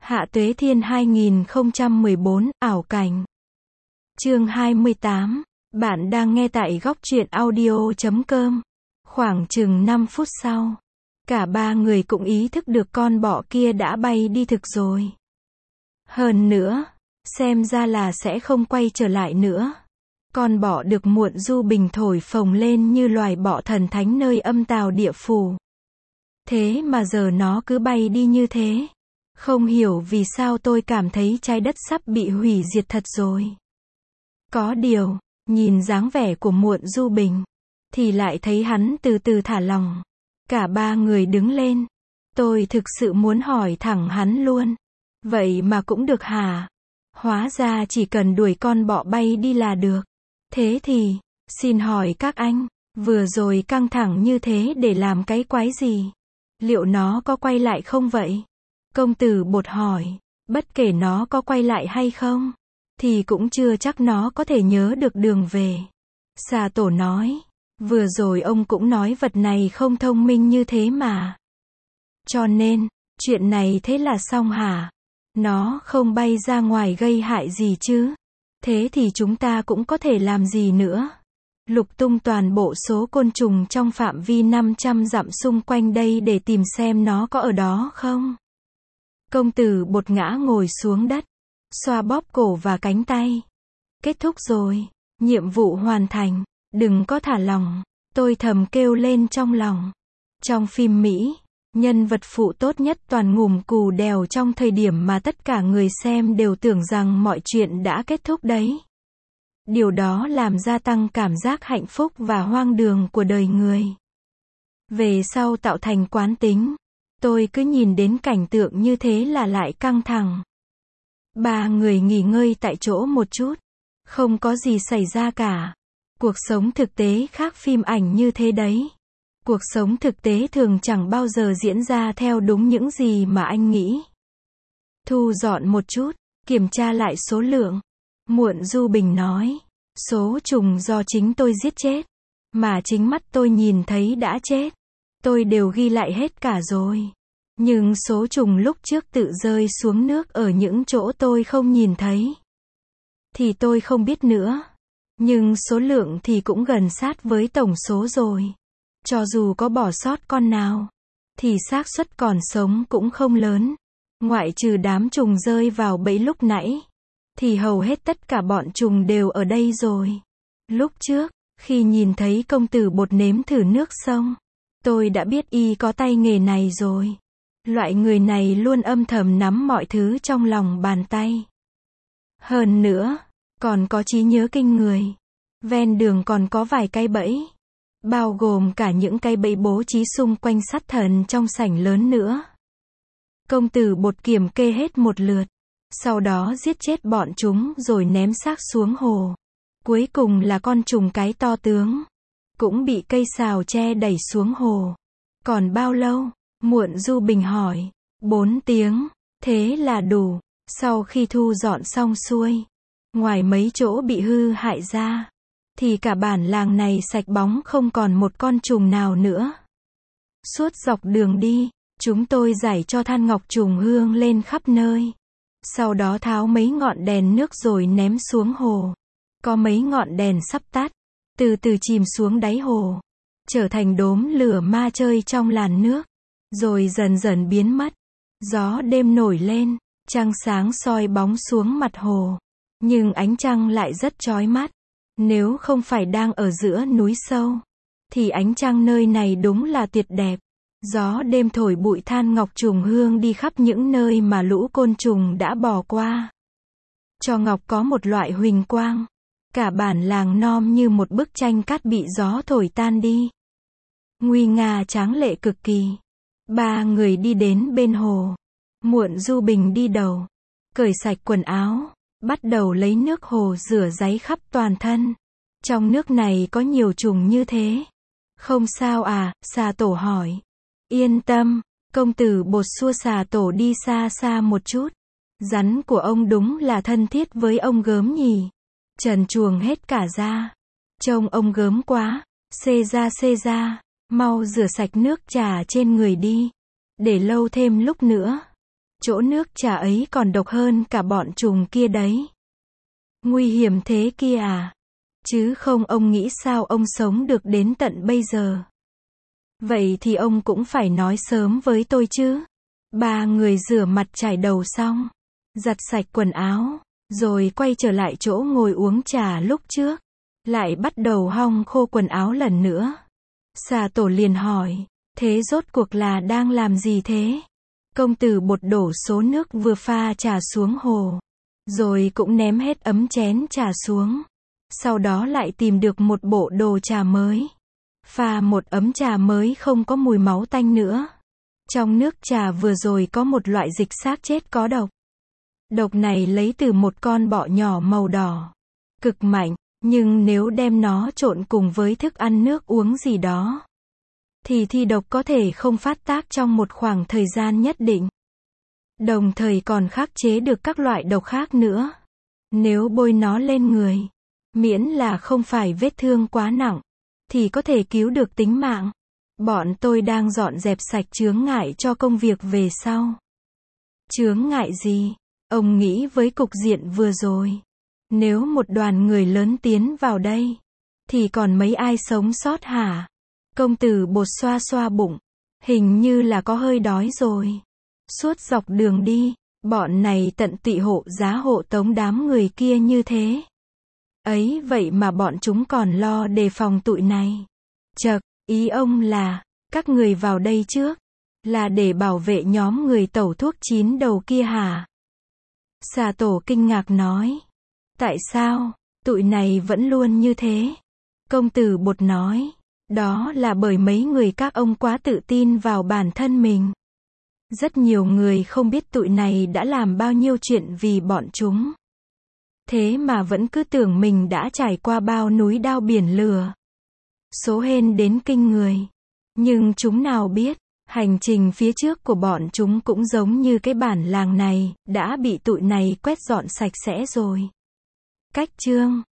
Hạ Tuế Thiên 2014, ảo cảnh. Chương 28. Bạn đang nghe tại góc truyện audio.com. Khoảng chừng 5 phút sau, cả ba người cũng ý thức được con bọ kia đã bay đi thực rồi. Hơn nữa, xem ra là sẽ không quay trở lại nữa. Con bọ được Muộn Du Bình thổi phồng lên như loài bọ thần thánh nơi âm tào địa phủ. Thế mà giờ nó cứ bay đi như thế. Không hiểu vì sao tôi cảm thấy trái đất sắp bị hủy diệt thật rồi. Có điều, nhìn dáng vẻ của Muộn Du Bình, thì lại thấy hắn từ từ thả lỏng. Cả ba người đứng lên. Tôi thực sự muốn hỏi thẳng hắn luôn. Vậy mà cũng được hả? Hóa ra chỉ cần đuổi con bọ bay đi là được. Thế thì, xin hỏi các anh, vừa rồi căng thẳng như thế để làm cái quái gì? Liệu nó có quay lại không vậy? Công tử Bột hỏi, bất kể nó có quay lại hay không, thì cũng chưa chắc nó có thể nhớ được đường về. Xà Tổ nói, vừa rồi ông cũng nói vật này không thông minh như thế mà. Cho nên, chuyện này thế là xong hả? Nó không bay ra ngoài gây hại gì chứ? Thế thì chúng ta cũng có thể làm gì nữa? Lục tung toàn bộ số côn trùng trong phạm vi 500 dặm xung quanh đây để tìm xem nó có ở đó không? Công tử Bột ngã ngồi xuống đất, xoa bóp cổ và cánh tay. Kết thúc rồi, nhiệm vụ hoàn thành, đừng có thả lỏng, tôi thầm kêu lên trong lòng. Trong phim Mỹ, nhân vật phụ tốt nhất toàn ngủm cù đèo trong thời điểm mà tất cả người xem đều tưởng rằng mọi chuyện đã kết thúc đấy. Điều đó làm gia tăng cảm giác hạnh phúc và hoang đường của đời người. Về sau tạo thành quán tính. Tôi cứ nhìn đến cảnh tượng như thế là lại căng thẳng. Ba người nghỉ ngơi tại chỗ một chút. Không có gì xảy ra cả. Cuộc sống thực tế khác phim ảnh như thế đấy. Cuộc sống thực tế thường chẳng bao giờ diễn ra theo đúng những gì mà anh nghĩ. Thu dọn một chút, kiểm tra lại số lượng. Muộn Du Bình nói, số trùng do chính tôi giết chết, mà chính mắt tôi nhìn thấy đã chết. Tôi đều ghi lại hết cả rồi. Nhưng số trùng lúc trước tự rơi xuống nước ở những chỗ tôi không nhìn thấy, thì tôi không biết nữa. Nhưng số lượng thì cũng gần sát với tổng số rồi. Cho dù có bỏ sót con nào, thì xác suất còn sống cũng không lớn. Ngoại trừ đám trùng rơi vào bẫy lúc nãy, thì hầu hết tất cả bọn trùng đều ở đây rồi. Lúc trước, khi nhìn thấy công tử Bột nếm thử nước sông, tôi đã biết y có tay nghề này rồi. Loại người này luôn âm thầm nắm mọi thứ trong lòng bàn tay. Hơn nữa, còn có trí nhớ kinh người. Ven đường còn có vài cái bẫy, bao gồm cả những cái bẫy bố trí xung quanh sát thần trong sảnh lớn nữa. Công tử Bột kiểm kê hết một lượt, sau đó giết chết bọn chúng rồi ném xác xuống hồ. Cuối cùng là con trùng cái to tướng, cũng bị cây sào tre đẩy xuống hồ. Còn bao lâu? Muộn Du Bình hỏi. 4 tiếng, thế là đủ. Sau khi thu dọn xong xuôi, ngoài mấy chỗ bị hư hại ra, thì cả bản làng này sạch bóng không còn một con trùng nào nữa. Suốt dọc đường đi, chúng tôi rải cho than ngọc trùng hương lên khắp nơi. Sau đó tháo mấy ngọn đèn nước rồi ném xuống hồ. Có mấy ngọn đèn sắp tắt, từ từ chìm xuống đáy hồ, trở thành đốm lửa ma chơi trong làn nước, rồi dần dần biến mất. Gió đêm nổi lên, trăng sáng soi bóng xuống mặt hồ, nhưng ánh trăng lại rất chói mắt. Nếu không phải đang ở giữa núi sâu, thì ánh trăng nơi này đúng là tuyệt đẹp. Gió đêm thổi bụi than ngọc trùng hương đi khắp những nơi mà lũ côn trùng đã bỏ qua. Cho ngọc có một loại huỳnh quang. Cả bản làng non như một bức tranh cát bị gió thổi tan đi. Nguy nga tráng lệ cực kỳ. Ba người đi đến bên hồ. Muộn Du Bình đi đầu, cởi sạch quần áo, bắt đầu lấy nước hồ rửa ráy khắp toàn thân. Trong nước này có nhiều trùng như thế. Không sao à? Xà Tổ hỏi. Yên tâm, công tử Bột xua Xà Tổ đi xa xa một chút. Rắn của ông đúng là thân thiết với ông gớm nhỉ. Trần truồng hết cả da. Trông ông gớm quá. Xê ra, mau rửa sạch nước trà trên người đi. Để lâu thêm lúc nữa, Chỗ nước trà ấy còn độc hơn cả bọn trùng kia đấy. Nguy hiểm thế kia à? Chứ không ông nghĩ sao ông sống được đến tận bây giờ? Vậy thì ông cũng phải nói sớm với tôi chứ. Ba người rửa mặt chải đầu xong, giặt sạch quần áo, rồi quay trở lại chỗ ngồi uống trà lúc trước. Lại bắt đầu hong khô quần áo lần nữa. Xà tổ liền hỏi, thế rốt cuộc là đang làm gì thế? Công tử Bột đổ số nước vừa pha trà xuống hồ, rồi cũng ném hết ấm chén trà xuống. Sau đó lại tìm được một bộ đồ trà mới. Pha một ấm trà mới không có mùi máu tanh nữa. Trong nước trà vừa rồi có một loại dịch xác chết có độc. Độc này lấy từ một con bọ nhỏ màu đỏ. Cực mạnh, nhưng nếu đem nó trộn cùng với thức ăn nước uống gì đó, thì thi độc có thể không phát tác trong một khoảng thời gian nhất định. Đồng thời còn khắc chế được các loại độc khác nữa. Nếu bôi nó lên người, miễn là không phải vết thương quá nặng, thì có thể cứu được tính mạng. Bọn tôi đang dọn dẹp sạch chướng ngại cho công việc về sau. Chướng ngại gì? Ông nghĩ với cục diện vừa rồi, nếu một đoàn người lớn tiến vào đây, thì còn mấy ai sống sót hả? Công tử Bột xoa xoa bụng, hình như là có hơi đói rồi. Suốt dọc đường đi, bọn này tận tụy hộ giá hộ tống đám người kia như thế. Ấy vậy mà bọn chúng còn lo đề phòng tụi này. Chậc, ý ông là, các người vào đây trước, là để bảo vệ nhóm người tẩu thuốc 9 đầu kia hả? Xà tổ kinh ngạc nói. Tại sao, tụi này vẫn luôn như thế? Công tử Bột nói, đó là bởi mấy người các ông quá tự tin vào bản thân mình. Rất nhiều người không biết tụi này đã làm bao nhiêu chuyện vì bọn chúng. Thế mà vẫn cứ tưởng mình đã trải qua bao núi đao biển lửa. Số hên đến kinh người. Nhưng chúng nào biết, hành trình phía trước của bọn chúng cũng giống như cái bản làng này, đã bị tụi này quét dọn sạch sẽ rồi. Cách chương